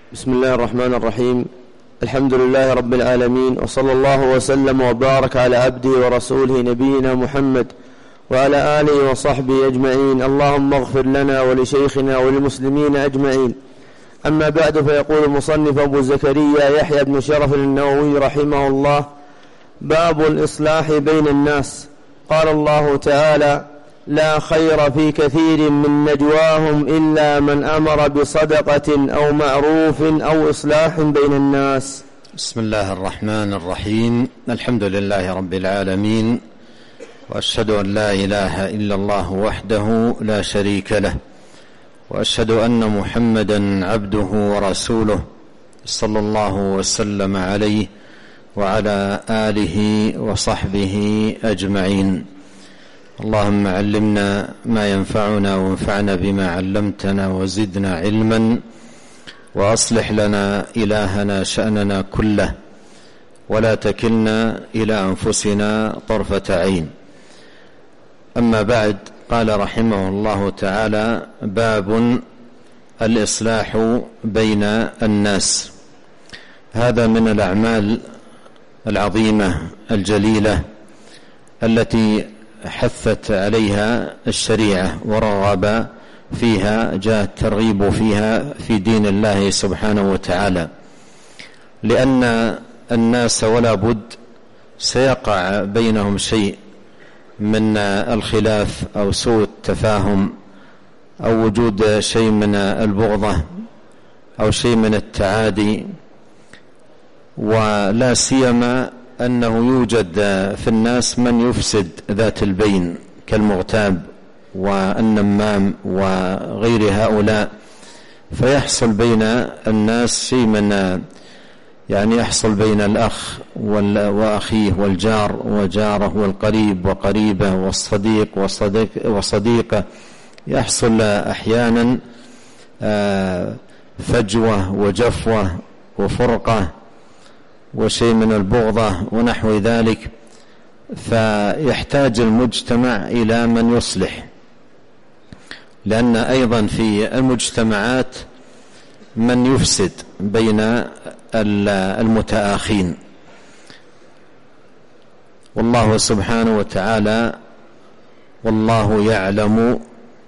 بسم الله الرحمن الرحيم. الحمد لله رب العالمين، وصلى الله وسلم وبارك على عبده ورسوله نبينا محمد وعلى آله وصحبه أجمعين. اللهم اغفر لنا ولشيخنا وللمسلمين أجمعين. أما بعد، فيقول المصنف أبو زكريا يحيى بن شرف النووي رحمه الله: باب الإصلاح بين الناس. قال الله تعالى: لا خير في كثير من نجواهم إلا من أمر بصدقة أو معروف أو إصلاح بين الناس. بسم الله الرحمن الرحيم. الحمد لله رب العالمين، وأشهد أن لا إله إلا الله وحده لا شريك له، وأشهد أن محمدا عبده ورسوله صلى الله وسلم عليه وعلى آله وصحبه أجمعين. اللهم علمنا ما ينفعنا وانفعنا بما علمتنا وزدنا علما، وأصلح لنا إلهنا شأننا كله، ولا تكلنا إلى أنفسنا طرفة عين. أما بعد، قال رحمه الله تعالى: باب الإصلاح بين الناس. هذا من الأعمال العظيمة الجليلة التي حثت عليها الشريعة ورغب فيها، جاء الترغيب فيها في دين الله سبحانه وتعالى، لأن الناس ولا بد سيقع بينهم شيء من الخلاف أو سوء التفاهم أو وجود شيء من البغضة أو شيء من التعادي، ولا سيما أنه يوجد في الناس من يفسد ذات البين كالمغتاب والنمام وغير هؤلاء، فيحصل بين الناس شيء من يحصل بين الأخ وأخيه والجار وجاره والقريب وقريبه والصديق وصديقه، يحصل أحيانا فجوة وجفوة وفرقة وشيء من البغضة ونحو ذلك، فيحتاج المجتمع إلى من يصلح، لأن أيضا في المجتمعات من يفسد بين المتآخين. والله سبحانه وتعالى: والله يعلم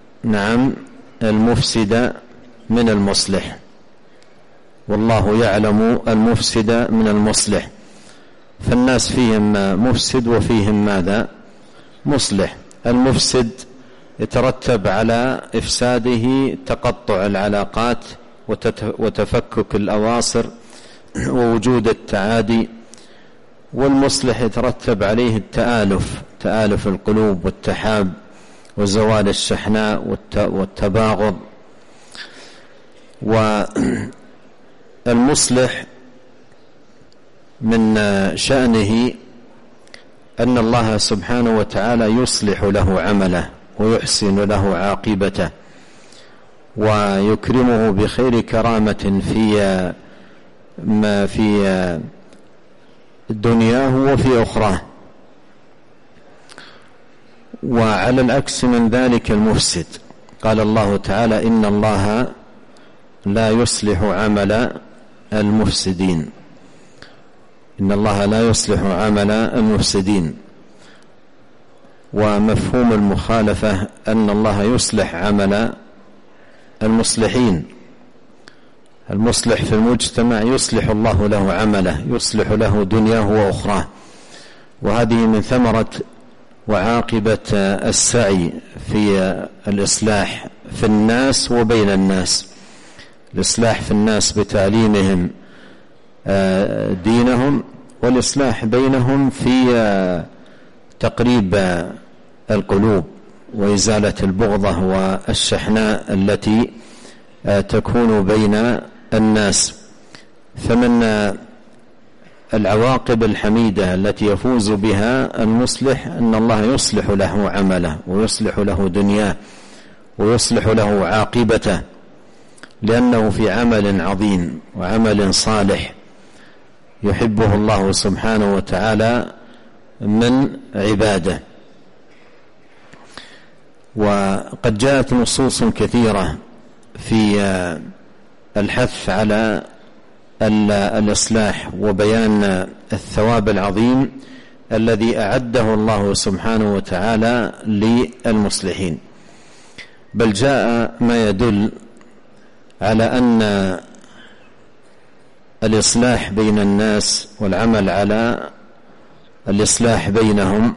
المفسد من المصلح. والله يعلم المفسد من المصلح، فالناس فيهم مفسد وفيهم ماذا؟ مصلح. المفسد يترتب على إفساده تقطع العلاقات وتفكك الأواصر ووجود التعادي، والمصلح يترتب عليه تآلف القلوب والتحاب وزوال الشحناء والتباغض. والمصلح من شأنه أن الله سبحانه وتعالى يصلح له عمله ويحسن له عاقبته ويكرمه بخير كرامة في دنياه وفي أخراه. وعلى العكس من ذلك المفسد، قال الله تعالى: إن الله لا يصلح عمل المفسدين. إن الله لا يصلح عمل المفسدين. ومفهوم المخالفة أن الله يصلح عمل المصلحين. المصلح في المجتمع يصلح الله له عمله، يصلح له دنياه وأخراه، وهذه من ثمرة وعاقبة السعي في الإصلاح في الناس وبين الناس. الإصلاح في الناس بتعليمهم دينهم، والإصلاح بينهم في تقريب القلوب وإزالة البغضة والشحناء التي تكون بين الناس. فمن العواقب الحميدة التي يفوز بها المصلح أن الله يصلح له عمله ويصلح له دنياه ويصلح له عاقبته، لأنه في عمل عظيم وعمل صالح يحبه الله سبحانه وتعالى من عباده. وقد جاءت نصوص كثيرة في الحث على الإصلاح وبيان الثواب العظيم الذي أعده الله سبحانه وتعالى للمصلحين. بل جاء ما يدل على أن الإصلاح بين الناس والعمل على الإصلاح بينهم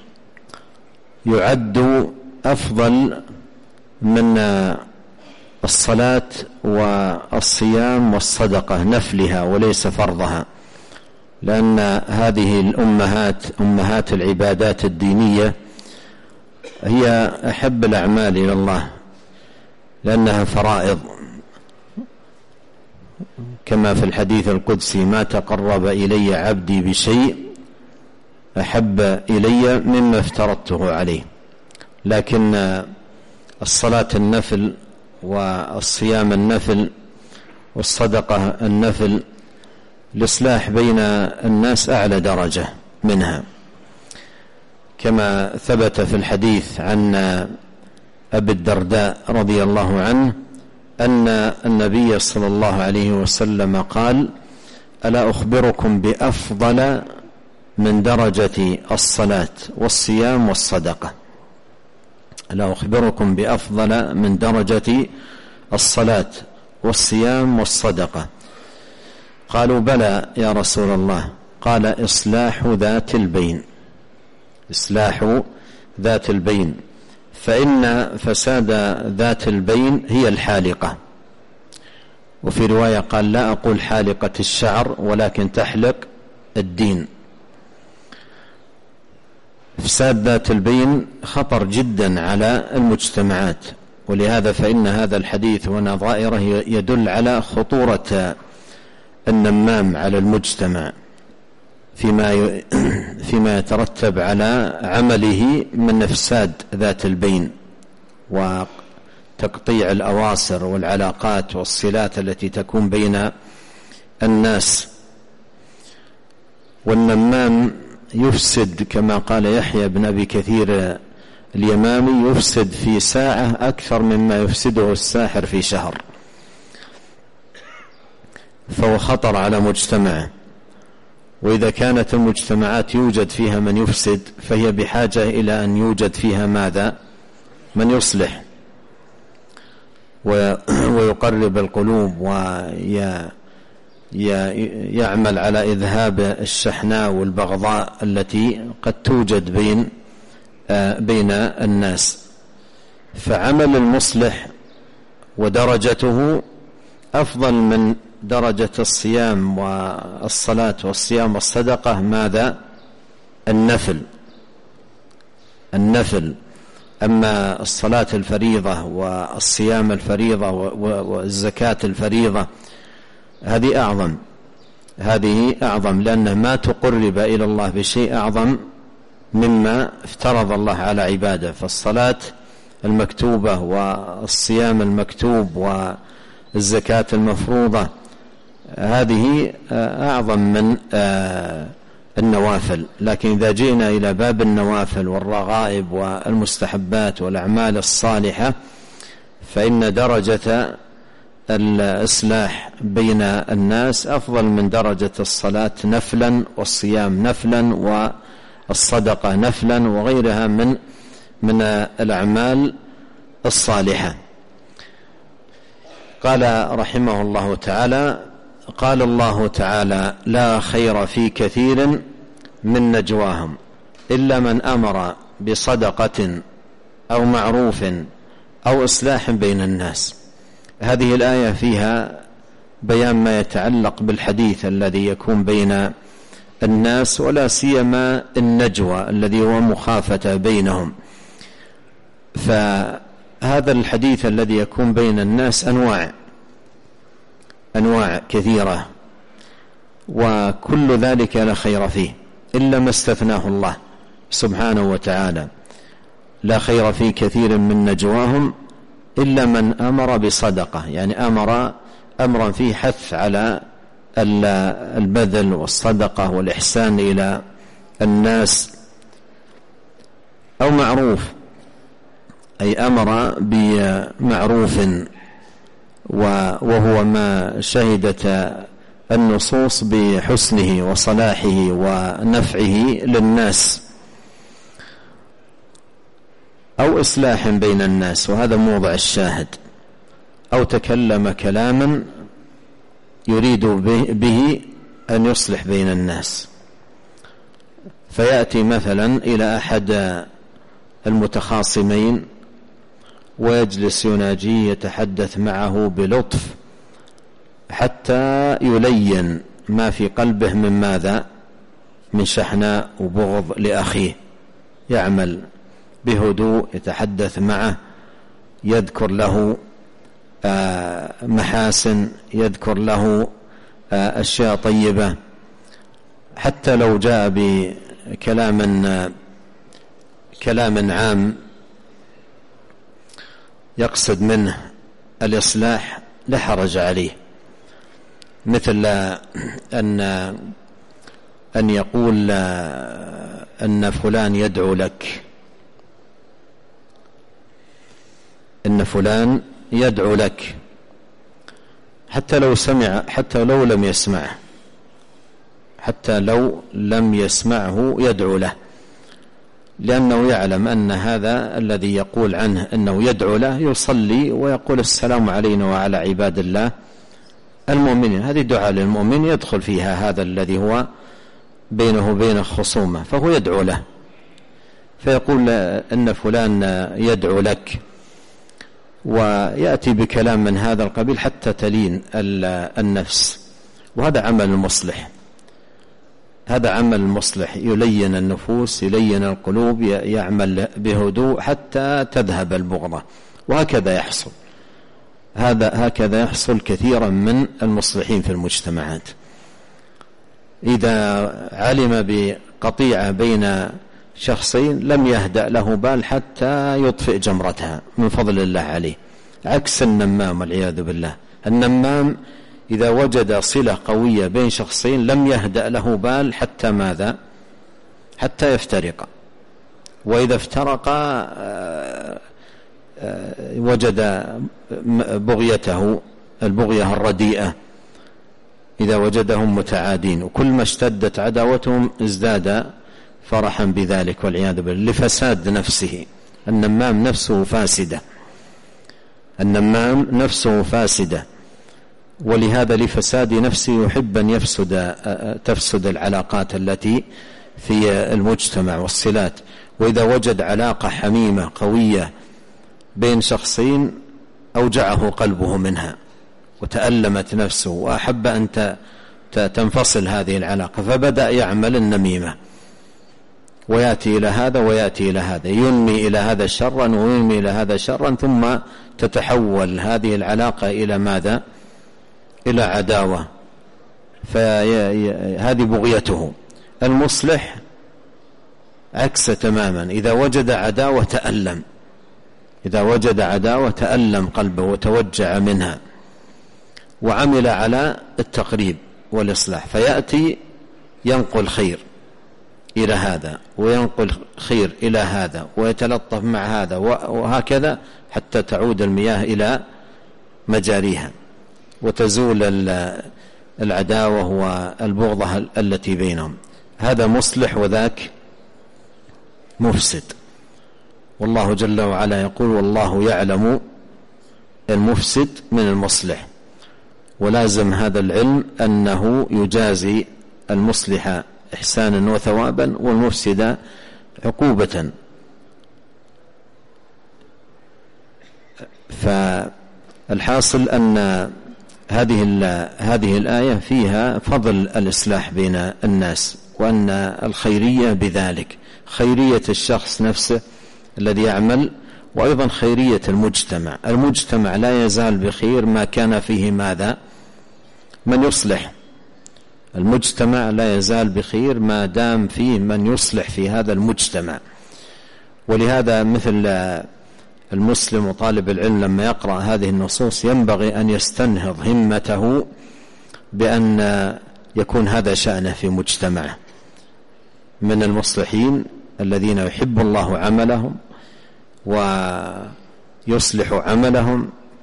يعد أفضل من الصلاة والصيام والصدقة نفلها وليس فرضها، لأن هذه الأمهات أمهات العبادات الدينية هي أحب الأعمال إلى الله، لأنها فرائض، كما في الحديث القدسي: ما تقرب إلي عبدي بشيء أحب إلي مما افترضته عليه. لكن الصلاة النفل والصيام النفل والصدقة النفل الإصلاح بين الناس أعلى درجة منها، كما ثبت في الحديث عن أبي الدرداء رضي الله عنه أن النبي صلى الله عليه وسلم قال: ألا أخبركم بأفضل من درجة الصلاة والصيام والصدقة؟ ألا أخبركم بأفضل من درجة الصلاة والصيام والصدقة؟ قالوا: بلى يا رسول الله. قال: إصلاح ذات البين، إصلاح ذات البين، فإن فساد ذات البين هي الحالقة. وفي رواية قال: لا أقول حالقة الشعر ولكن تحلق الدين. فساد ذات البين خطر جدا على المجتمعات، ولهذا فإن هذا الحديث ونظائره يدل على خطورة النمام على المجتمع فيما يترتب على عمله من إفساد ذات البين وتقطيع الأواصر والعلاقات والصلات التي تكون بين الناس. والنمام يفسد كما قال يحيى بن أبي كثير اليمامي: يفسد في ساعة أكثر مما يفسده الساحر في شهر. فهو خطر على مجتمعه، وإذا كانت المجتمعات يوجد فيها من يفسد فهي بحاجة إلى أن يوجد فيها ماذا؟ من يصلح ويقرب القلوب ويعمل على إذهاب الشحناء والبغضاء التي قد توجد بين الناس. فعمل المصلح ودرجته أفضل من درجة الصيام والصلاة والصيام والصدقة. ماذا؟ النفل. أما الصلاة الفريضة والصيام الفريضة والزكاة الفريضة هذه أعظم، لأن ما تقرب إلى الله بشيء أعظم مما افترض الله على عباده. فالصلاة المكتوبة والصيام المكتوب والزكاة المفروضة هذه أعظم من النوافل. لكن إذا جئنا إلى باب النوافل والرغائب والمستحبات والأعمال الصالحة فإن درجة الإصلاح بين الناس أفضل من درجة الصلاة نفلا والصيام نفلا والصدقة نفلا وغيرها من الأعمال الصالحة. قال رحمه الله تعالى: قال الله تعالى: لا خير في كثير من نجواهم إلا من أمر بصدقة أو معروف أو إصلاح بين الناس. هذه الآية فيها بيان ما يتعلق بالحديث الذي يكون بين الناس، ولا سيما النجوى الذي هو مخافة بينهم. فهذا الحديث الذي يكون بين الناس أنواع كثيرة، وكل ذلك لا خير فيه إلا ما استثناه الله سبحانه وتعالى. لا خير في كثير من نجواهم إلا من أمر بصدقة، يعني أمرا فيه حث على البذل والصدقة والإحسان إلى الناس، أو معروف أي أمر بمعروف وهو ما شهدت النصوص بحسنه وصلاحه ونفعه للناس، أو إصلاح بين الناس، وهذا موضع الشاهد، أو تكلم كلاما يريد به أن يصلح بين الناس، فيأتي مثلا إلى أحد المتخاصمين ويجلس يناجيه يتحدث معه بلطف حتى يلين ما في قلبه من ماذا؟ من شحناء وبغض لأخيه، يعمل بهدوء، يتحدث معه، يذكر له محاسن، يذكر له أشياء طيبة، حتى لو جاء بكلام عام يقصد منه الإصلاح لا حرج عليه، مثل أن يقول أن فلان يدعو لك، إن فلان يدعو لك، حتى لو سمع، حتى لو لم يسمعه، حتى لو لم يسمعه يدعو له، لأنه يعلم أن هذا الذي يقول عنه أنه يدعو له يصلي ويقول السلام علينا وعلى عباد الله المؤمنين، هذه دعاء للمؤمن يدخل فيها هذا الذي هو بينه وبين خصومه، فهو يدعو له، فيقول أن فلان يدعو لك، ويأتي بكلام من هذا القبيل حتى تلين النفس، وهذا عمل المصلح، هذا عمل المصلح، يلين النفوس، يلين القلوب، يعمل بهدوء حتى تذهب البغضة، وهكذا يحصل، هكذا يحصل كثيرا من المصلحين في المجتمعات. إذا علم بقطيعة بين شخصين لم يهدأ له بال حتى يطفئ جمرتها من فضل الله عليه، عكس النمام والعياذ بالله. النمام إذا وجد صلة قوية بين شخصين لم يهدأ له بال حتى ماذا؟ حتى يفترق، وإذا افترقا وجد بغيته، البغية الرديئة، إذا وجدهم متعادين، وكل ما اشتدت عداوتهم ازداد فرحا بذلك والعياذ بالله، لفساد نفسه. النمام نفسه فاسدة، النمام نفسه فاسدة، ولهذا لفساد نفسه يحب أن تفسد العلاقات التي في المجتمع والصلات. وإذا وجد علاقة حميمة قوية بين شخصين أوجعه قلبه منها وتألمت نفسه وأحب أن تنفصل هذه العلاقة، فبدأ يعمل النميمة، ويأتي إلى هذا ويأتي إلى هذا، ينمي إلى هذا شرا وينمي إلى هذا شرا، ثم تتحول هذه العلاقة إلى ماذا؟ إلى عداوة، فهذه بغيته. المصلح عكس تماما، إذا وجد عداوة تألم، إذا وجد عداوة تألم قلبه وتوجع منها، وعمل على التقريب والإصلاح، فيأتي ينقل خير إلى هذا وينقل خير إلى هذا ويتلطف مع هذا، وهكذا حتى تعود المياه إلى مجاريها وتزول العداوة والبغضة التي بينهم. هذا مصلح وذاك مفسد. والله جل وعلا يقول: والله يعلم المفسد من المصلح. ولازم هذا العلم أنه يجازي المصلح إحسانا وثوابا والمفسد عقوبة. فالحاصل أن هذه الآية فيها فضل الإصلاح بين الناس، وأن الخيرية بذلك، خيرية الشخص نفسه الذي يعمل، وأيضا خيرية المجتمع. المجتمع لا يزال بخير ما كان فيه ماذا؟ من يصلح. المجتمع لا يزال بخير ما دام فيه من يصلح في هذا المجتمع. ولهذا مثل المسلم وطالب العلم لما يقرأ هذه النصوص ينبغي أن يستنهض همته بأن يكون هذا شأنه في مجتمعه، من المصلحين الذين يحب الله عملهم ويصلح عملهم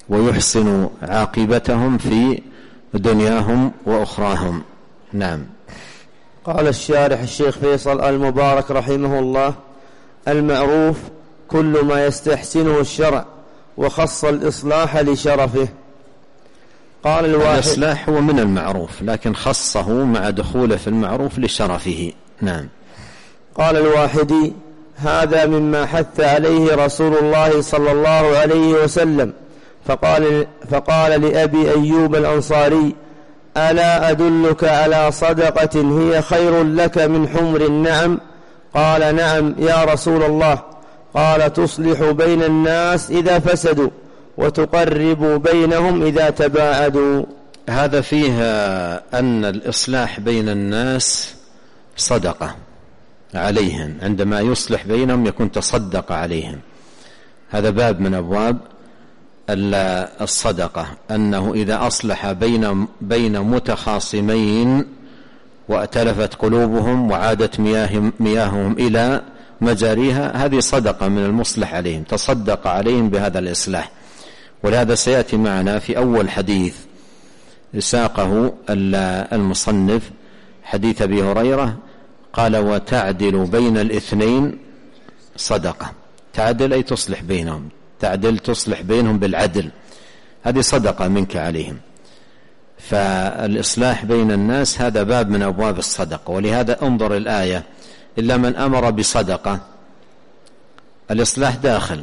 ويحسن عاقبتهم في دنياهم وأخراهم. نعم. قال الشارح الشيخ فيصل المبارك رحمه الله: المعروف كل ما يستحسنه الشرع، وخص الإصلاح لشرفه. قال الواحد: الإصلاح هو من المعروف، لكن خصه مع دخوله في المعروف لشرفه. نعم. قال الواحدي: هذا مما حث عليه رسول الله صلى الله عليه وسلم، فقال لأبي أيوب الأنصاري: ألا أدلك على صدقة هي خير لك من حمر النعم؟ قال: نعم يا رسول الله. قال: تصلح بين الناس إذا فسدوا، وتقرب بينهم إذا تباعدوا. هذا فيها أن الإصلاح بين الناس صدقة عليهم، عندما يصلح بينهم يكون تصدق عليهم. هذا باب من أبواب الصدقة، أنه إذا أصلح بين متخاصمين وأتلفت قلوبهم وعادت مياههم إلى مجاريها، هذه صدقة من المصلح عليهم، تصدق عليهم بهذا الإصلاح. ولهذا سيأتي معنا في أول حديث ساقه المصنف حديث أبي هريرة، قال: وتعدل بين الاثنين صدقة. تعدل أي تصلح بينهم، تعدل تصلح بينهم بالعدل، هذه صدقة منك عليهم. فالإصلاح بين الناس هذا باب من أبواب الصدقة. ولهذا انظر الآية: إلا من أمر بصدقة، الإصلاح داخل،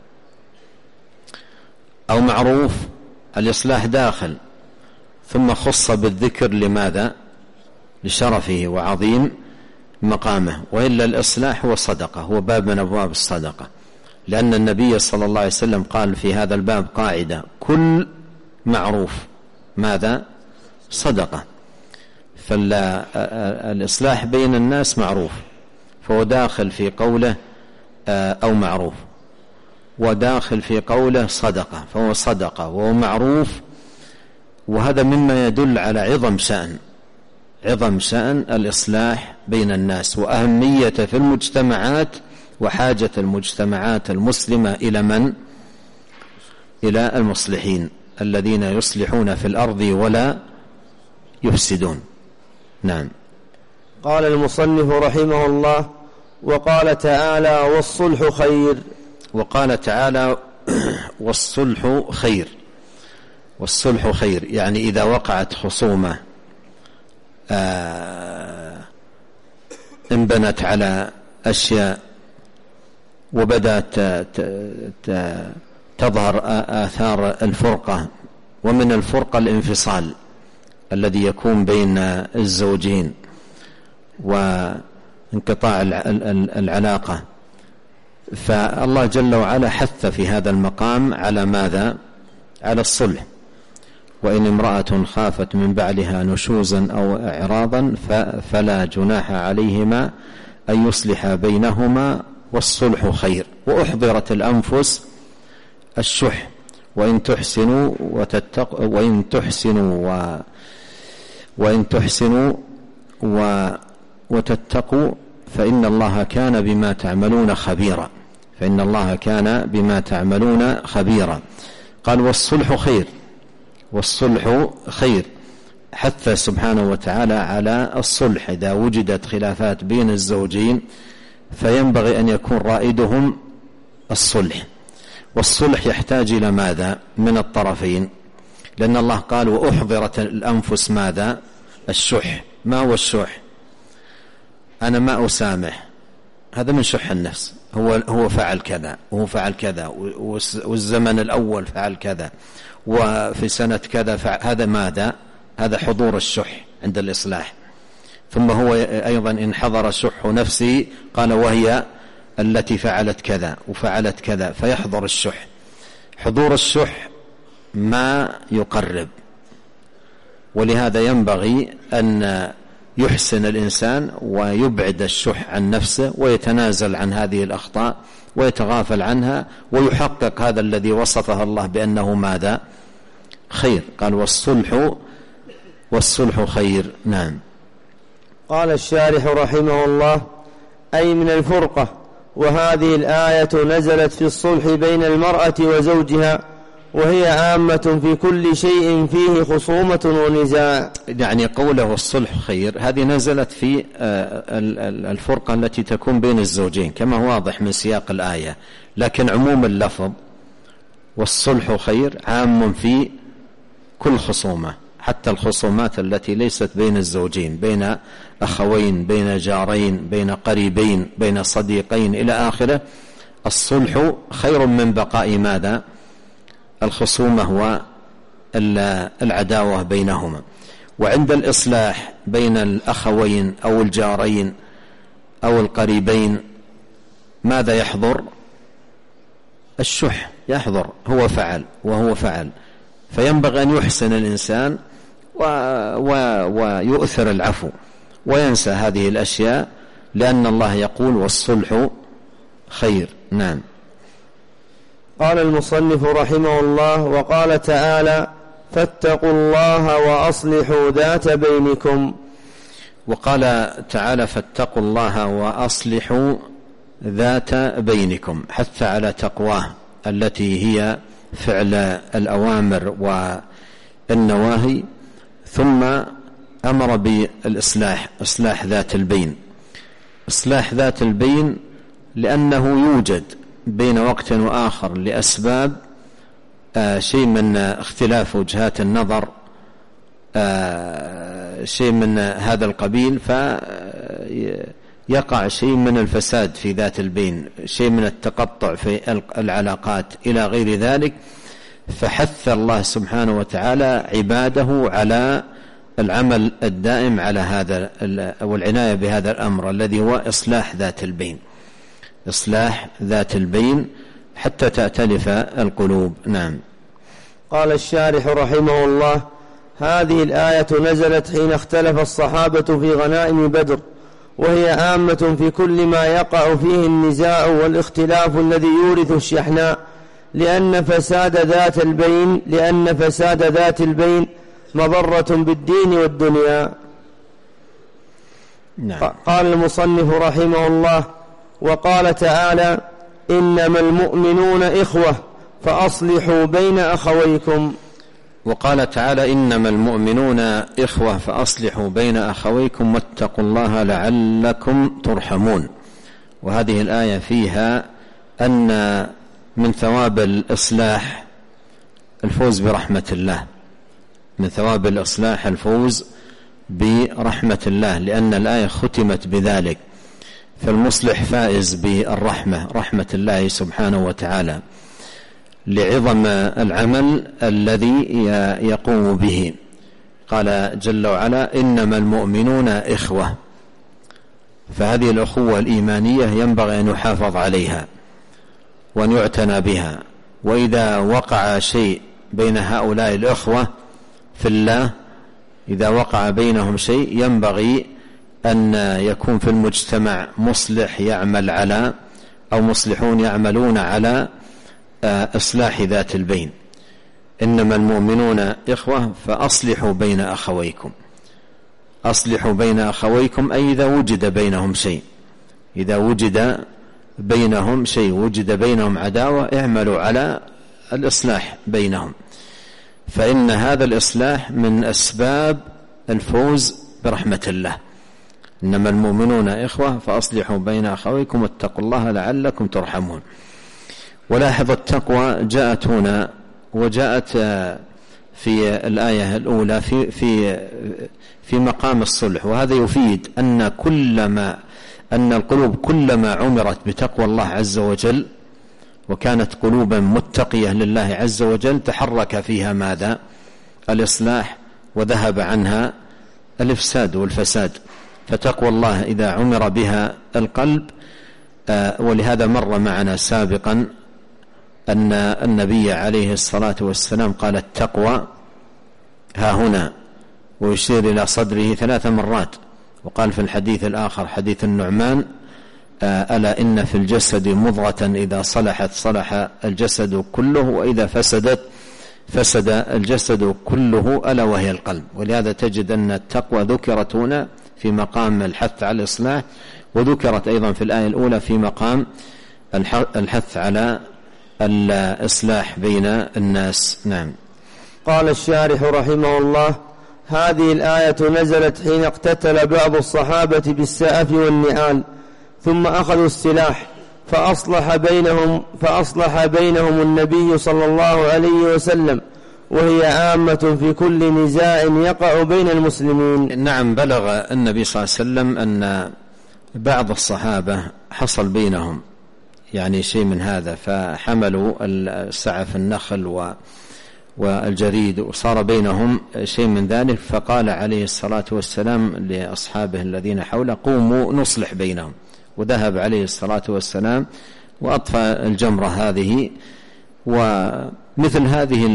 أو معروف الإصلاح داخل، ثم خص بالذكر. لماذا؟ لشرفه وعظيم مقامه. وإلا الإصلاح هو صدقة، هو باب من أبواب الصدقة، لأن النبي صلى الله عليه وسلم قال في هذا الباب قاعدة: كل معروف ماذا؟ صدقة. فالإصلاح بين الناس معروف، فهو داخل في قوله أو معروف، وداخل في قوله صدقة، فهو صدقة وهو معروف. وهذا مما يدل على عظم شأن الإصلاح بين الناس، وأهمية في المجتمعات، وحاجة المجتمعات المسلمة إلى من؟ إلى المصلحين الذين يصلحون في الأرض ولا يفسدون. نعم. قال المصنف رحمه الله: وقال تعالى: والصلح خير. وقال تعالى: والصلح خير. والصلح خير يعني إذا وقعت خصومة انبنت على أشياء وبدأت تظهر آثار الفرقة، ومن الفرقة الانفصال الذي يكون بين الزوجين وانقطاع العلاقة، فالله جل وعلا حث في هذا المقام على ماذا؟ على الصلح. وإن امرأة خافت من بعلها نشوزا أو إعراضا فلا جناح عليهما أن يصلح بينهما، والصلح خير. وأحضرت الأنفس الشح، وإن تحسنوا وتتقوا فإن الله كان بما تعملون خبيرا. خبيرا. قال: والصلح خير. والصلح خير، حث سبحانه وتعالى على الصلح. إذا وجدت خلافات بين الزوجين فينبغي أن يكون رائدهم الصلح. والصلح يحتاج إلى ماذا؟ من الطرفين، لأن الله قال: وأحضرت الأنفس ماذا؟ الشح. ما هو الشح؟ أنا ما أسامح، هذا من شح النفس. هو فعل كذا وهو فعل كذا، والزمن الأول فعل كذا، وفي سنة كذا هذا ماذا؟ هذا حضور الشح عند الإصلاح. ثم هو أيضا إن حضر شح نفسي قال: وهي التي فعلت كذا وفعلت كذا، فيحضر الشح. حضور الشح ما يقرب، ولهذا ينبغي أن يحسن الإنسان ويبعد الشح عن نفسه، ويتنازل عن هذه الأخطاء ويتغافل عنها، ويحقق هذا الذي وصفه الله بأنه ماذا؟ خير. قال: والصلح خير. نعم. قال الشارح رحمه الله: أي من الفرقة. وهذه الآية نزلت في الصلح بين المرأة وزوجها، وهي عامة في كل شيء فيه خصومة ونزاع. يعني قوله الصلح خير هذه نزلت في الفرقة التي تكون بين الزوجين كما هو واضح من سياق الآية، لكن عموم اللفظ والصلح خير عام في كل خصومة، حتى الخصومات التي ليست بين الزوجين، بين أخوين، بين جارين، بين قريبين، بين صديقين إلى آخره، الصلح خير من بقاء ماذا؟ الخصومة والعداوة بينهما. وعند الإصلاح بين الأخوين أو الجارين أو القريبين ماذا يحضر؟ الشح يحضر، هو فعل وهو فعل، فينبغي أن يحسن الإنسان ويؤثر العفو وينسى هذه الأشياء، لأن الله يقول والصلح خير. نعم. قال المصنف رحمه الله: وقال تعالى: فاتقوا الله وأصلحوا ذات بينكم. وقال تعالى: فاتقوا الله وأصلحوا ذات بينكم، حث على تقواه التي هي فعل الأوامر والنواهي، ثم أمر بالإصلاح، إصلاح ذات البين. إصلاح ذات البين لأنه يوجد بين وقت وآخر لأسباب شيء من اختلاف وجهات النظر، شيء من هذا القبيل، فيقع شيء من الفساد في ذات البين، شيء من التقطع في العلاقات إلى غير ذلك. فحث الله سبحانه وتعالى عباده على العمل الدائم على هذا والعناية بهذا الأمر الذي هو إصلاح ذات البين، إصلاح ذات البين حتى تأتلف القلوب. نعم. قال الشارح رحمه الله: هذه الآية نزلت حين اختلف الصحابة في غنائم بدر، وهي عامة في كل ما يقع فيه النزاع والاختلاف الذي يورث الشحناء، لأن فساد ذات البين مضرة بالدين والدنيا. نعم. قال المصنف رحمه الله: وقال تعالى: إنما المؤمنون إخوة فأصلحوا بين أخويكم. وقال تعالى: إنما المؤمنون إخوة فأصلحوا بين أخويكم واتقوا الله لعلكم ترحمون. وهذه الآية فيها أن من ثواب الإصلاح الفوز برحمة الله، من ثواب الإصلاح الفوز برحمة الله، لأن الآية ختمت بذلك، فالمصلح فائز بالرحمة، رحمة الله سبحانه وتعالى، لعظم العمل الذي يقوم به. قال جل وعلا: إنما المؤمنون إخوة، فهذه الأخوة الإيمانية ينبغي أن يحافظ عليها وأن يعتنى بها. وإذا وقع شيء بين هؤلاء الأخوة في الله، إذا وقع بينهم شيء ينبغي أن يكون في المجتمع مصلح يعمل على، أو مصلحون يعملون على إصلاح ذات البين. إنما المؤمنون إخوة فأصلحوا بين أخويكم. أصلحوا بين أخويكم أي إذا وجد بينهم شيء، إذا وجد بينهم شيء، وجد بينهم عداوة، اعملوا على الإصلاح بينهم، فإن هذا الإصلاح من أسباب الفوز برحمة الله. إنما المؤمنون إخوة فأصلحوا بين أخويكم واتقوا الله لعلكم ترحمون. ولاحظ التقوى جاءت هنا وجاءت في الآية الأولى في مقام الصلح، وهذا يفيد أن القلوب كلما عمرت بتقوى الله عز وجل وكانت قلوبا متقية لله عز وجل تحرك فيها ماذا؟ الإصلاح، وذهب عنها الإفساد والفساد. فتقوى الله إذا عمر بها القلب، ولهذا مر معنا سابقا أن النبي عليه الصلاة والسلام قال: التقوى ها هنا، ويشير إلى صدره 3 مرات. وقال في الحديث الآخر حديث النعمان: ألا إن في الجسد مضغة إذا صلحت صلح الجسد كله، وإذا فسدت فسد الجسد كله، ألا وهي القلب. ولهذا تجد أن التقوى ذكرت هنا في مقام الحث على الإصلاح، وذكرت أيضا في الآية الأولى في مقام الحث على الإصلاح بين الناس. نعم. قال الشارح رحمه الله: هذه الآية نزلت حين اقتتل بعض الصحابة بالسأف والنعال، ثم أخذوا السلاح فأصلح بينهم النبي صلى الله عليه وسلم، وهي عامة في كل نزاع يقع بين المسلمين. نعم، بلغ النبي صلى الله عليه وسلم أن بعض الصحابة حصل بينهم يعني شيء من هذا، فحملوا سعف النخل والجريد وصار بينهم شيء من ذلك، فقال عليه الصلاة والسلام لأصحابه الذين حوله: قوموا نصلح بينهم. وذهب عليه الصلاة والسلام وأطفأ الجمرة هذه. ومثل هذه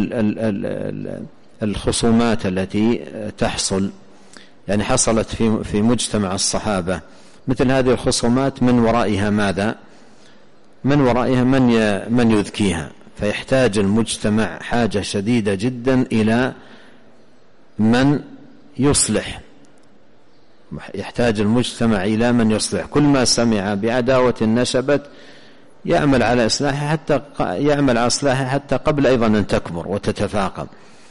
الخصومات التي تحصل يعني حصلت في مجتمع الصحابة، مثل هذه الخصومات من ورائها ماذا؟ من ورائها من يذكيها، فيحتاج المجتمع حاجة شديدة جدا إلى من يصلح. يحتاج المجتمع إلى من يصلح. كل ما سمع بعداوة نشبت يعمل على إصلاحها حتى قبل أيضا أن تكبر وتتفاقم.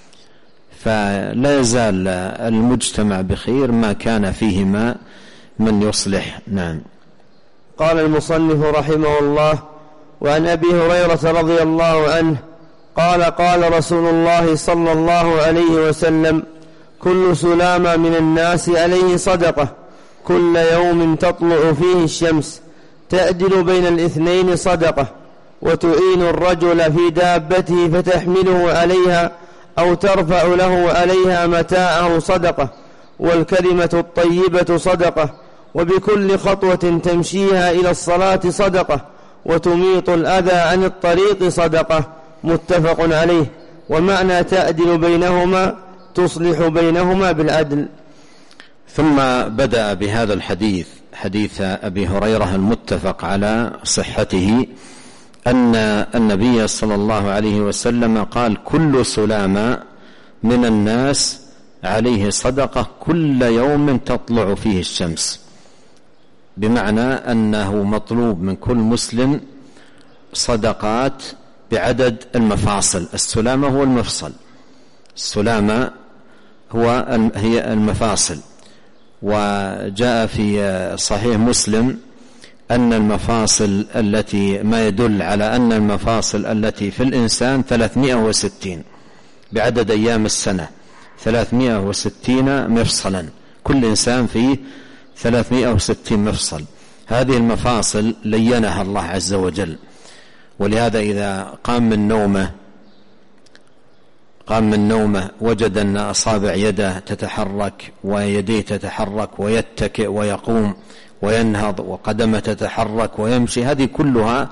فلا يزال المجتمع بخير ما كان فيهما من يصلح. نعم. قال المصنف رحمه الله: وعن أبي هريرة رضي الله عنه قال: قال رسول الله صلى الله عليه وسلم: كل سلامة من الناس عليه صدقة، كل يوم تطلع فيه الشمس، تعدل بين الاثنين صدقة، وتعين الرجل في دابته فتحمله عليها أو ترفع له عليها متاعه صدقة، والكلمة الطيبة صدقة، وبكل خطوة تمشيها إلى الصلاة صدقة، وتميط الأذى عن الطريق صدقة. متفق عليه. ومعنى تعدل بينهما تصلح بينهما بالعدل. ثم بدأ بهذا الحديث، حديث أبي هريرة المتفق على صحته، أن النبي صلى الله عليه وسلم قال: كل سلامة من الناس عليه صدقة، كل يوم تطلع فيه الشمس. بمعنى أنه مطلوب من كل مسلم صدقات بعدد المفاصل. السلامة هو المفصل، السلامة هي المفاصل. وجاء في صحيح مسلم أن المفاصل التي ما يدل على أن المفاصل التي في الإنسان 360 بعدد أيام السنة، 360 مفصلا، كل إنسان فيه 360 مفصل. هذه المفاصل لينها الله عز وجل، ولهذا إذا قام من نومه وجد أن أصابع يده تتحرك ويديه تتحرك ويتكئ ويقوم وينهض وقدمه تتحرك ويمشي، هذه كلها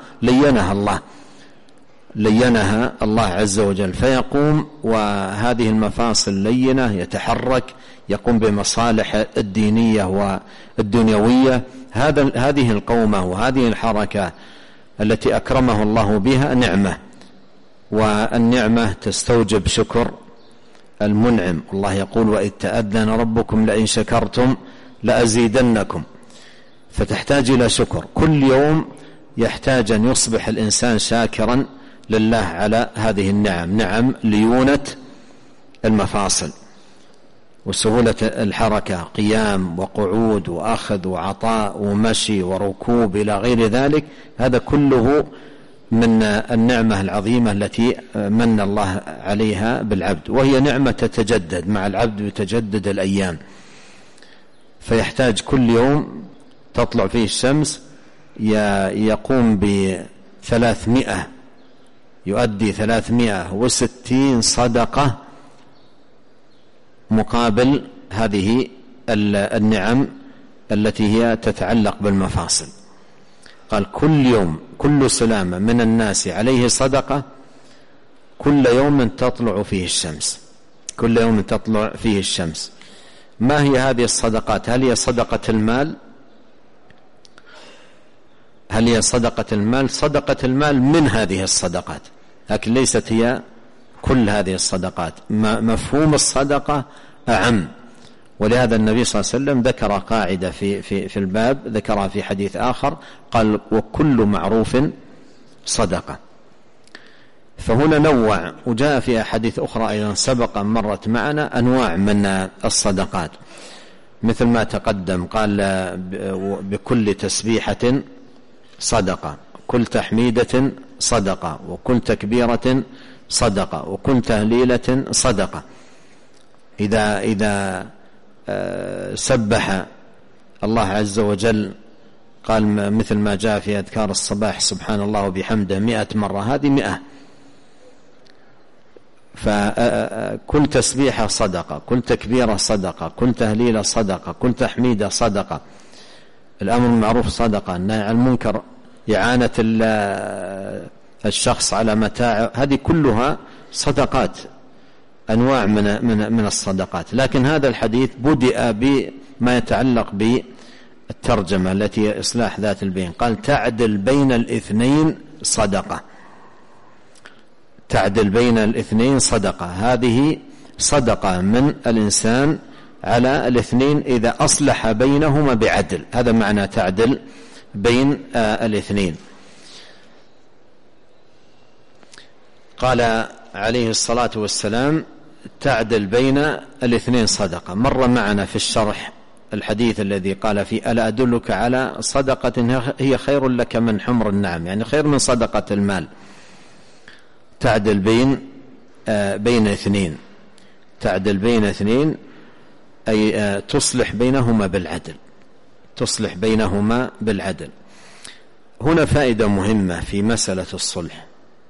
لينها الله عز وجل، فيقوم وهذه المفاصل لينة، يتحرك، يقوم بمصالح الدينية والدنيوية. هذه القومة وهذه الحركة التي أكرمه الله بها نعمة، والنعمة تستوجب شكر المنعم. الله يقول: وإذ تأذن ربكم لئن شكرتم لأزيدنكم. فتحتاج إلى شكر. كل يوم يحتاج أن يصبح الإنسان شاكرا لله على هذه النعم، نعم ليونة المفاصل وسهولة الحركة، قيام وقعود وأخذ وعطاء ومشي وركوب إلى غير ذلك. هذا كله من النعمة العظيمة التي من الله عليها بالعبد، وهي نعمة تتجدد مع العبد وتجدد الأيام. فيحتاج كل يوم تطلع فيه الشمس يقوم ب300، يؤدي 360 صدقة مقابل هذه النعم التي هي تتعلق بالمفاصل. قال: كل يوم كل سلامة من الناس عليه صدقة، كل يوم تطلع فيه الشمس، كل يوم تطلع فيه الشمس. ما هي هذه الصدقات؟ هل هي صدقة المال؟ هل هي صدقة المال؟ صدقة المال من هذه الصدقات، لكن ليست هي كل هذه الصدقات. مفهوم الصدقة أعم، ولهذا النبي صلى الله عليه وسلم ذكر قاعدة في الباب، ذكرها في حديث آخر، قال: وكل معروف صدقة. فهنا نوع. وجاء في أحاديث أخرى أيضا سبق مرت معنا أنواع من الصدقات مثل ما تقدم، قال بكل تسبيحة صدقة، كل تحميدة صدقة، وكل تكبيرة صدقة، وكل تهليلة صدقة. إذا سبح الله عز وجل قال مثل ما جاء في أذكار الصباح سبحان الله وبحمده 100 مرة، هذه 100. فكل تسبيحة صدقة، كل تكبيرة صدقة، كل تهليلة صدقة، كل تحميدة صدقة، الأمر بالمعروف صدقة، النهي عن المنكر، إعانة الشخص على متاعه، هذه كلها صدقات، أنواع من الصدقات. لكن هذا الحديث بدأ بما يتعلق بالترجمة التي هي إصلاح ذات البين، قال تعدل بين الاثنين صدقة، تعدل بين الاثنين صدقة، هذه صدقة من الإنسان على الاثنين إذا أصلح بينهما بعدل، هذا معنى تعدل بين الاثنين. قال عليه الصلاة والسلام تعدل بين الاثنين صدقة. مر معنا في الشرح الحديث الذي قال فيه ألا أدلك على صدقة هي خير لك من حمر النعم، يعني خير من صدقة المال. تعدل بين اثنين، تعدل بين اثنين أي تصلح بينهما بالعدل، تصلح بينهما بالعدل. هنا فائدة مهمة في مسألة الصلح.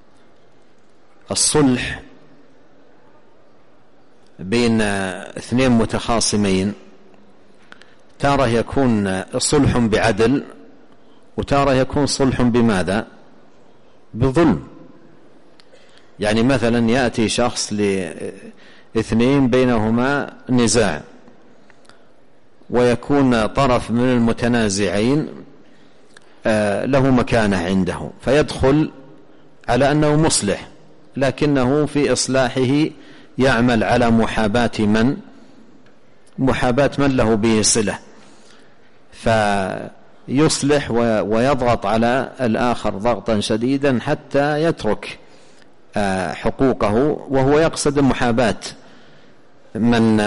الصلح بين اثنين متخاصمين تارة يكون صلح بعدل، وتارة يكون صلح بماذا؟ بظلم. يعني مثلا يأتي شخص لاثنين بينهما نزاع، ويكون طرف من المتنازعين له مكانة عنده، فيدخل على أنه مصلح، لكنه في إصلاحه يعمل على محاباة من له به صلة، فيصلح ويضغط على الآخر ضغطا شديدا حتى يترك حقوقه، وهو يقصد محاباة من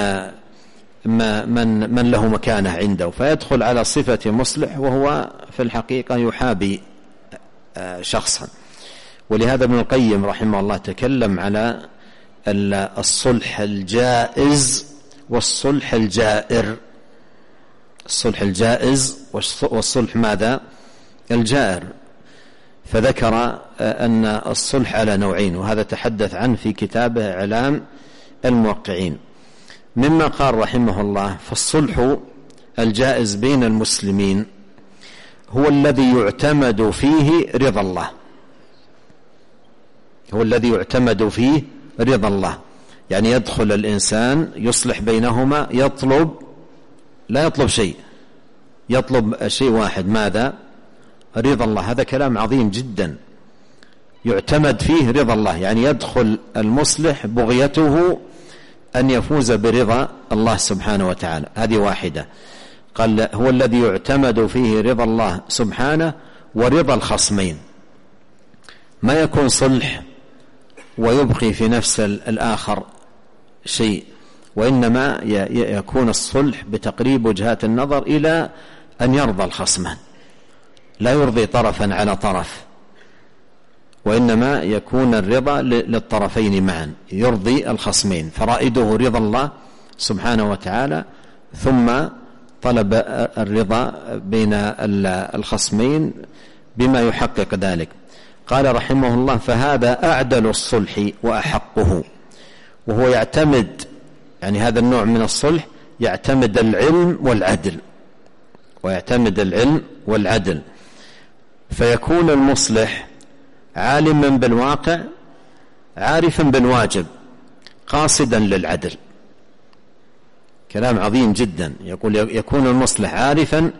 له مكانة عنده، فيدخل على صفة مصلح وهو في الحقيقة يحابي شخصا. ولهذا ابن القيم رحمه الله تكلم على الصلح الجائز والصلح الجائر. الصلح الجائز والصلح ماذا؟ الجائر. فذكر أن الصلح على نوعين، وهذا تحدث عنه في كتابه إعلام الموقعين. مما قال رحمه الله فالصلح الجائز بين المسلمين هو الذي يعتمد فيه رضا الله، هو الذي يعتمد فيه رضا الله. يعني يدخل الإنسان يصلح بينهما، لا يطلب شيء، يطلب شيء واحد، ماذا؟ رضا الله. هذا كلام عظيم جدا. يعتمد فيه رضا الله، يعني يدخل المصلح بغيته أن يفوز برضا الله سبحانه وتعالى. هذه واحدة. قال هو الذي يعتمد فيه رضا الله سبحانه ورضا الخصمين. ما يكون صلح ويبقي في نفس الآخر شيء، وإنما يكون الصلح بتقريب وجهات النظر إلى أن يرضى الخصمان، لا يرضي طرفا على طرف، وإنما يكون الرضا للطرفين معا، يرضي الخصمين. فرائده رضا الله سبحانه وتعالى، ثم طلب الرضا بين الخصمين بما يحقق ذلك. قال رحمه الله فهذا أعدل الصلح وأحقه. وهو يعتمد، يعني هذا النوع من الصلح يعتمد العلم والعدل، ويعتمد العلم والعدل، فيكون المصلح عالما بالواقع، عارفا بالواجب، قاصدا للعدل. كلام عظيم جدا. يقول يكون المصلح عالما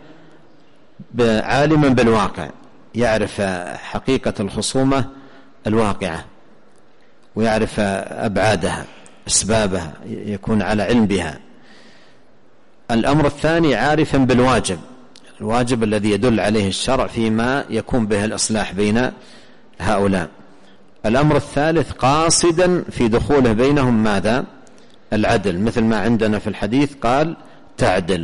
بالواقع، يعرف حقيقة الخصومة الواقعة، ويعرف أبعادها أسبابها، يكون على علم بها. الأمر الثاني عارفا بالواجب، الواجب الذي يدل عليه الشرع فيما يكون به الإصلاح بين هؤلاء. الأمر الثالث قاصدا في دخوله بينهم ماذا؟ العدل، مثل ما عندنا في الحديث قال تعدل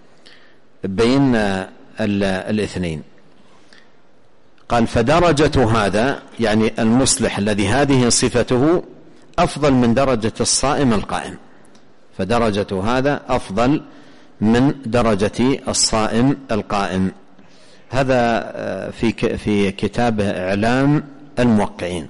بين الاثنين. قال فدرجة هذا يعني المصلح الذي هذه صفته أفضل من درجة الصائم القائم، فدرجة هذا أفضل من درجة الصائم القائم. هذا في كتابه إعلام الموقعين،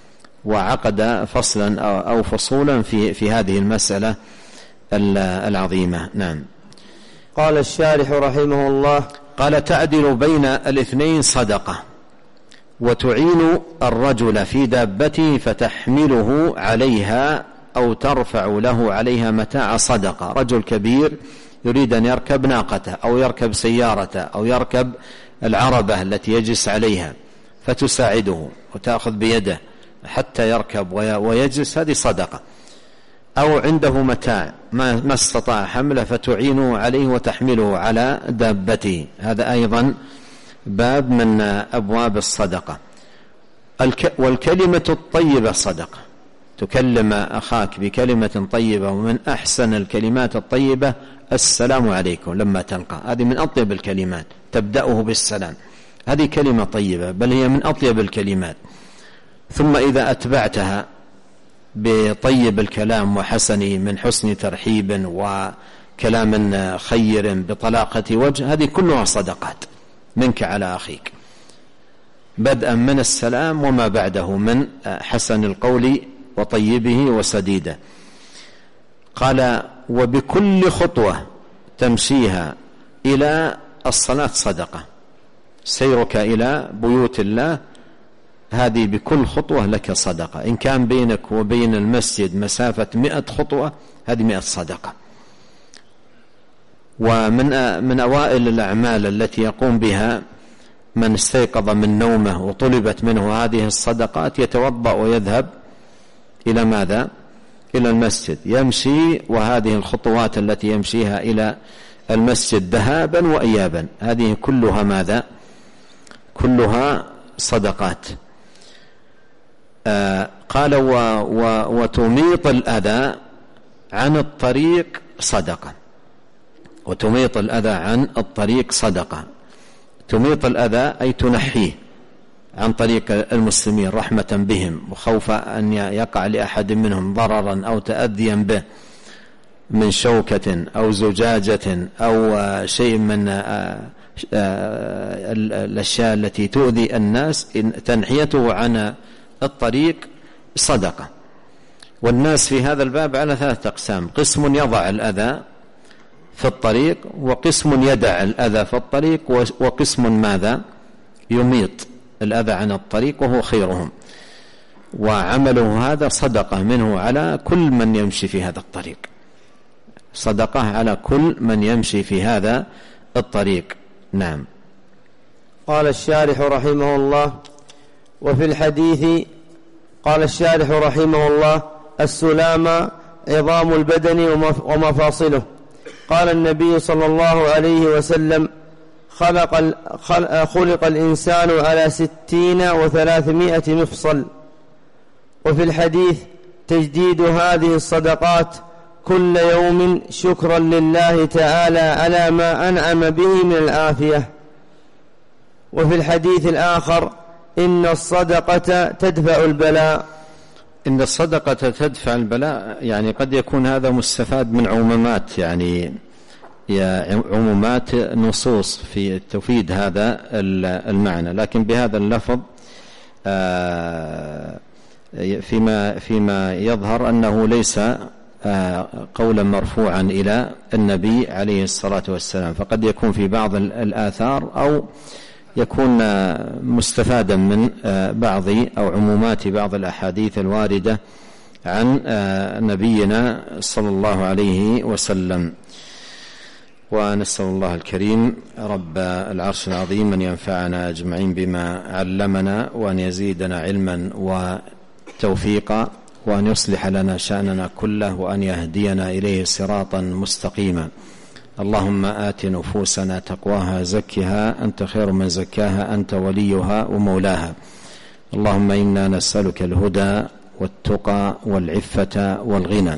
وعقد فصلا أو فصولا في هذه المسألة العظيمة. نعم. قال الشارح رحمه الله: قال تعدل بين الاثنين صدقة، وتعين الرجل في دابته فتحمله عليها أو ترفع له عليها متاع صدقة. رجل كبير يريد أن يركب ناقته أو يركب سيارته أو يركب العربة التي يجلس عليها، فتساعده وتأخذ بيده حتى يركب ويجلس، هذه صدقة. أو عنده متاع ما استطاع حمله فتعينه عليه وتحمله على دابته، هذا أيضا باب من أبواب الصدقة. والكلمة الطيبة صدقة، تكلم أخاك بكلمة طيبة، ومن أحسن الكلمات الطيبة السلام عليكم لما تلقى، هذه من أطيب الكلمات، تبدأه بالسلام، هذه كلمة طيبة، بل هي من أطيب الكلمات. ثم إذا أتبعتها بطيب الكلام وحسنه من حسن ترحيب وكلام خير بطلاقة وجه، هذه كلها صدقات منك على أخيك، بدءا من السلام وما بعده من حسن القول وطيبه وسديده. قال وبكل خطوة تمشيها إلى الصلاة صدقة، سيرك إلى بيوت الله هذه بكل خطوة لك صدقة، إن كان بينك وبين المسجد مسافة 100 خطوة هذه 100 صدقة. ومن أوائل الأعمال التي يقوم بها من استيقظ من نومه وطلبت منه هذه الصدقات يتوضأ ويذهب إلى ماذا؟ إلى المسجد، يمشي، وهذه الخطوات التي يمشيها إلى المسجد ذهابا وإيابا هذه كلها ماذا؟ كلها صدقات. قال وتميط الأذى عن الطريق صدقة، وتميط الأذى عن الطريق صدقة. تميط الأذى أي تنحيه عن طريق المسلمين رحمة بهم وخوفا أن يقع لأحد منهم ضررا أو تأذيا به من شوكة أو زجاجة أو شيء من الأشياء التي تؤذي الناس، تنحيته عن الطريق صدقة. والناس في هذا الباب على 3 أقسام: قسم يضع الأذى في الطريق، وقسم يدع الأذى في الطريق، وقسم ماذا؟ يميط الأذى عن الطريق وهو خيرهم، وعمله هذا صدقة منه على كل من يمشي في هذا الطريق، صدقة على كل من يمشي في هذا الطريق. نعم. قال الشارح رحمه الله: وفي الحديث قال الشارح رحمه الله: السلام عظام البدن ومفاصله. قال النبي صلى الله عليه وسلم: خلق الإنسان على 60 و300 مفصل. وفي الحديث: تجديد هذه الصدقات كل يوم شكرا لله تعالى على ما أنعم به من العافية. وفي الحديث الآخر: إن الصدقة تدفع البلاء. إن الصدقة تدفع البلاء، يعني قد يكون هذا مستفاد من عمومات، يعني عمومات نصوص في تفيد هذا المعنى، لكن بهذا اللفظ فيما يظهر أنه ليس قولا مرفوعا إلى النبي عليه الصلاة والسلام، فقد يكون في بعض الآثار أو يكون مستفادا من بعض أو عمومات بعض الأحاديث الواردة عن نبينا صلى الله عليه وسلم. ونسأل الله الكريم رب العرش العظيم أن ينفعنا أجمعين بما علمنا، وأن يزيدنا علما وتوفيقا، وأن يصلح لنا شأننا كله، وأن يهدينا إليه صراطا مستقيما. اللهم آت نفوسنا تقواها، زكها أنت خير من زكاها، أنت وليها ومولاها. اللهم إنا نسألك الهدى والتقى والعفة والغنى.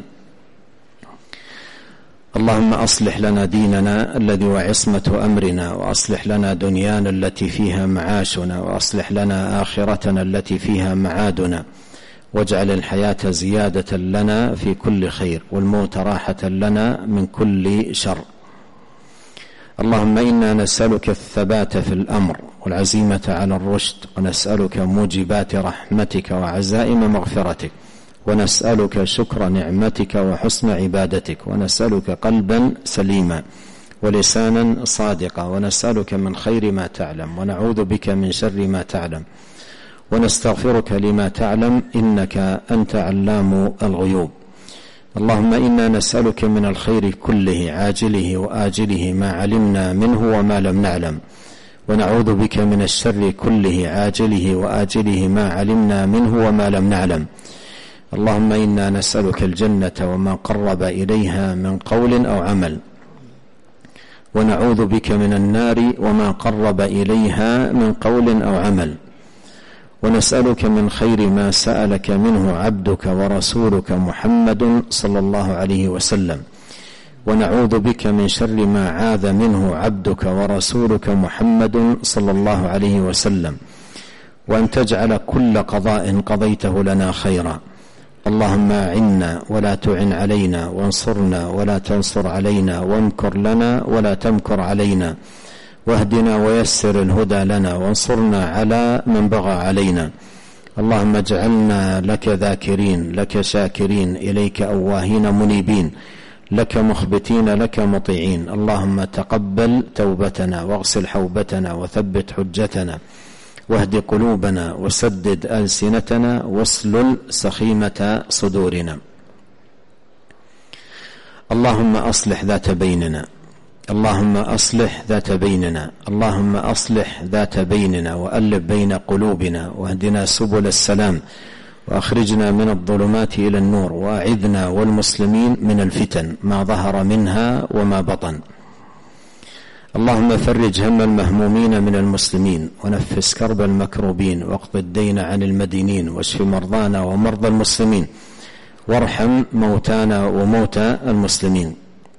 اللهم أصلح لنا ديننا الذي هو عصمة أمرنا، وأصلح لنا دنيانا التي فيها معاشنا، وأصلح لنا آخرتنا التي فيها معادنا، واجعل الحياة زيادة لنا في كل خير، والموت راحة لنا من كل شر. اللهم إنا نسألك الثبات في الأمر والعزيمة على الرشد، ونسألك موجبات رحمتك وعزائم مغفرتك، ونسألك شكر نعمتك وحسن عبادتك، ونسألك قلبا سليما ولسانا صادقا، ونسألك من خير ما تعلم، ونعوذ بك من شر ما تعلم، ونستغفرك لما تعلم، إنك أنت علام الغيوب. اللهم إنا نسألك من الخير كله عاجله وآجله ما علمنا منه وما لم نعلم، ونعوذ بك من الشر كله عاجله وآجله ما علمنا منه وما لم نعلم. اللهم إنا نسألك الجنة وما قرب إليها من قول أو عمل، ونعوذ بك من النار وما قرب إليها من قول أو عمل، ونسألك من خير ما سألك منه عبدك ورسولك محمد صلى الله عليه وسلم، ونعوذ بك من شر ما عاذ منه عبدك ورسولك محمد صلى الله عليه وسلم، وأن تجعل كل قضاء قضيته لنا خيرا. اللهم أعنا ولا تعن علينا، وانصرنا ولا تنصر علينا، وامكر لنا ولا تمكر علينا، واهدنا ويسر الهدى لنا، وانصرنا على من بغى علينا. اللهم اجعلنا لك ذاكرين، لك شاكرين، إليك أواهين منيبين، لك مخبتين، لك مطيعين. اللهم تقبل توبتنا، واغسل حوبتنا، وثبت حجتنا، واهد قلوبنا، وسدد ألسنتنا، واسلل سخيمة صدورنا. اللهم أصلح ذات بيننا، اللهم أصلح ذات بيننا، اللهم أصلح ذات بيننا، وألف بين قلوبنا، واهدنا سبل السلام، وأخرجنا من الظلمات إلى النور، وأعذنا والمسلمين من الفتن ما ظهر منها وما بطن. اللهم فرج هم المهمومين من المسلمين، ونفس كرب المكروبين، واقض الدين عن المدينين، واشف مرضانا ومرضى المسلمين، وارحم موتانا وموتى المسلمين.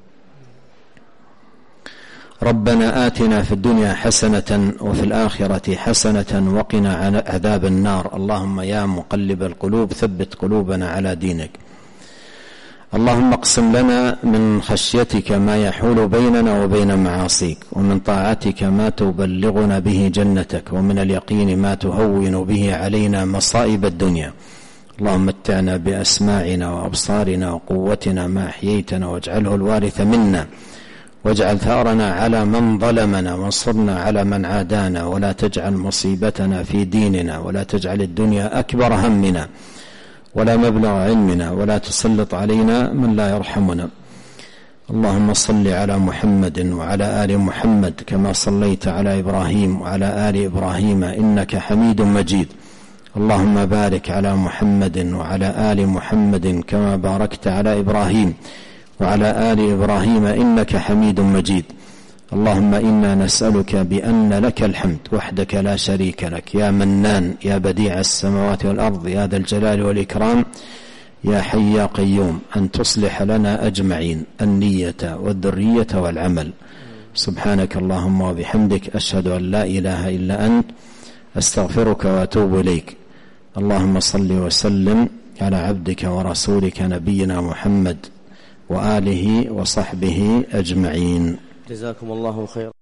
ربنا آتنا في الدنيا حسنة وفي الآخرة حسنة وقنا عذاب النار. اللهم يا مقلب القلوب ثبت قلوبنا على دينك. اللهم اقسم لنا من خشيتك ما يحول بيننا وبين معاصيك، ومن طاعتك ما تبلغنا به جنتك، ومن اليقين ما تهون به علينا مصائب الدنيا. اللهم متعنا بأسماعنا وأبصارنا وقوتنا ما أحييتنا، واجعله الوارث منا، واجعل ثأرنا على من ظلمنا، وانصرنا على من عادانا، ولا تجعل مصيبتنا في ديننا، ولا تجعل الدنيا أكبر همنا ولا مبلغ علمنا، ولا تسلط علينا من لا يرحمنا. اللهم صل على محمد وعلى آل محمد كما صليت على إبراهيم وعلى آل إبراهيم إنك حميد مجيد. اللهم بارك على محمد وعلى آل محمد كما باركت على إبراهيم وعلى آل إبراهيم إنك حميد مجيد. اللهم إنا نسألك بأن لك الحمد وحدك لا شريك لك، يا منان، يا بديع السماوات والأرض، يا ذا الجلال والإكرام، يا حي يا قيوم، أن تصلح لنا أجمعين النية والذرية والعمل. سبحانك اللهم وبحمدك، أشهد أن لا إله إلا أنت، أستغفرك وأتوب إليك. اللهم صل وسلم على عبدك ورسولك نبينا محمد وآله وصحبه أجمعين. جزاكم الله خيرا.